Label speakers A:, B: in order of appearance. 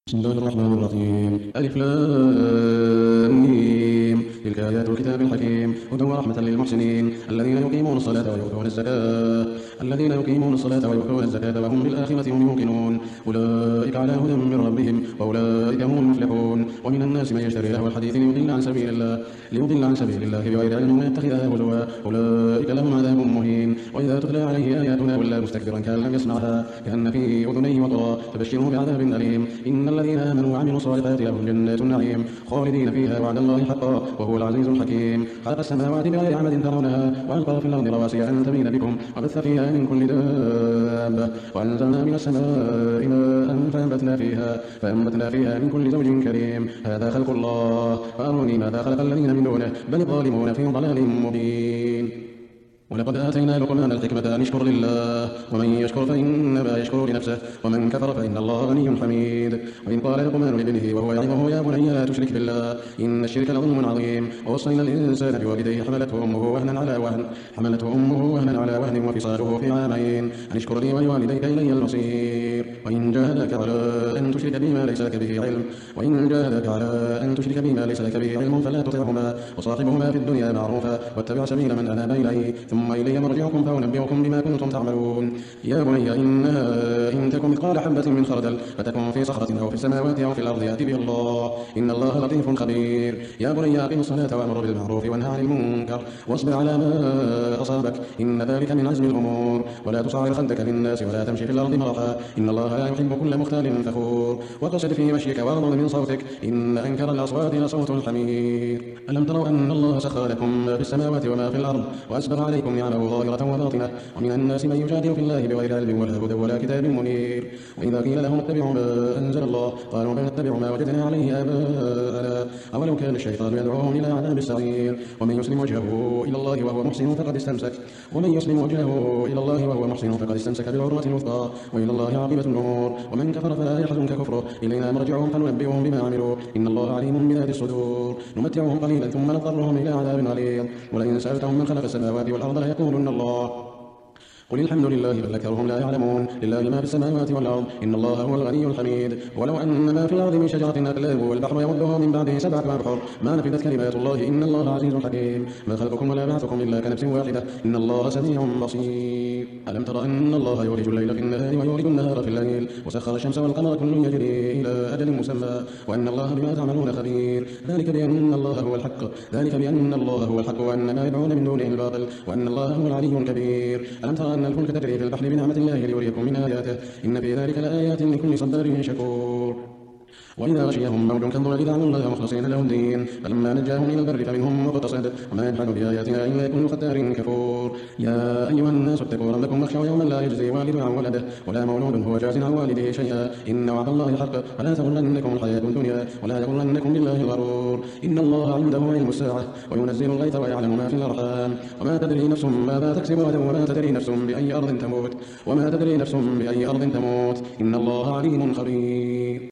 A: بسم الله الرحمن الرحيم. ألف لام ميم. تلك آيات الكتاب الحكيم هدى ورحمة للمحسنين الذين يقيمون الصلاة ويؤتون الزكاة وهم بالآخرة هم يوقنون أولئك على هدى من ربهم وأولئك هم المفلحون. ومن الناس من يشتري لهو الحديث ليضل عن سبيل الله بغير علم ويتخذها هزوا أولئك لهم عذاب مهين. وإذا تتلى عليه آياتنا ولى مستكبرا كأن لم يسمعها كأن في أذنيه وقرا فبشره بعذاب أليم. إن الذين آمنوا وعملوا الصالحات لهم جنات النعيم خالدين فيها وعد الله حقا وهو العزيز الحكيم. خلق السماوات بغير عمد ترونها وألقى في الأرض رواسي أن تميد بكم وبث فيها من كل دابة وأنزلنا من السماء ماء فأنبتنا فيها من كل زوج كريم. هذا خلق الله فأروني ماذا خلق الذين من دونه بل الظالمون في ضلال مبين. ولقد آتينا لقمان الحكمة أن اشكر لله ومن يشكر فإنما يشكر لنفسه ومن كفر فإن الله غني حميد. وإن قال لقمان لابنه وهو يعظه يا بني لا تشرك بالله إن الشرك لظلم عظيم. ووصينا الإنسان بوالديه حملته أمه وهنا على وهن وفصاله في عامين أن اشكر لي ولوالديك إلي المصير. وإن جاهداك على أن تشرك بما ليس لك به علم فلا تطعهما وصاحبهما في الدنيا معروفا واتبع سبيل من أناب إليه ثم إلي مرجعكم فأنبئكم بما كنتم تعملون. يا بني إنها إن تكن مثقال حبة من خردل فتكن في صخرة أو في السماوات أو في الأرض يأت بها الله إن الله لطيف خبير. يا بني أقم الصلاة وأمر بالمعروف وانه عن المنكر واصبر على ما أصابك إن ذلك من عزم الأمور. ولا تصعر خدك للناس ولا تمشي في الأرض مرحا إن الله لا يحب كل مختال فخور. واقصد في مشيك واغضض من صوتك إن أنكر الأصوات لصوت الحمير. ألم تروا أن الله سخر لكم ما في السماوات وما في الأرض وأسبغ عليكم نعمه ظاهرة وباطنة ومن الناس من يجادل في الله بغير علم ولا هدى ولا كتاب منير. وإذا قيل لهم اتبعوا ما أنزل الله قالوا بل نتبع ما وجدنا عليه آباءنا أولو كان الشيطان يدعوهم إلى عذاب السعير. ومن يسلم وجهه إلى الله وهو محسن فقد استمسك بالعروة الوثقى وإلى الله عاقبة الأمور. ومن كفر فلا يحزنك كفره إلينا مرجعهم فننبئهم بما عملوا إن الله عليم بذات الصدور. نمتعهم قليلا ثم نضطرهم إلى عذاب غليظ ولئن سألتهم من خلق السماوات والأرض ليقولن الله قل الحمد لله بل أكثرهم لا يعلمون. لله ما في السماوات والأرض إن الله هو الغني الحميد. ولو أن ما في الأرض من شجرة أكلام والبحر يمده من بعده 7 أبحر ما نفدت كلمات الله إن الله عزيز حكيم. ما خلقكم ولا بعثكم إلا كنفس واحدة إن الله سميع بصير. ألم تر أن الله يولج الليل في النهار ويولج النهار في الليل وسخر الشمس والقمر كل يجري إلى أجل مسمى وأن الله بما تعملون خبير. ذلك بأن الله هو الحق وأن ما يدعون من دونه الباطل وأن الله هو العلي الكبير. ألم تر أن الفلك تجري في البحر بنعمة الله ليريكم من آياته إن في ذلك لآيات لكل صبار شكور. وإذا غشيهم موج كالظلل دعوا الله مخلصين له الدين فلما نجاهم إلى البر فمنهم مقتصد وما يجحد بآياتنا إلا كل ختار كفور. يا أيها الناس اتقوا ربكم واخشوا يوما لا يجزي والد عن ولده ولا مولود هو جاز عن والده شيئا إن وعد الله حق فلا تغرنكم الحياة الدنيا ولا يغرنكم بالله الغرور. إن الله عنده علم الساعة وينزل الغيث ويعلم ما في الأرحام وما تدري نفس ماذا تكسب غدا وما تدري نفس بأي أرض تموت إن الله عليم خبير.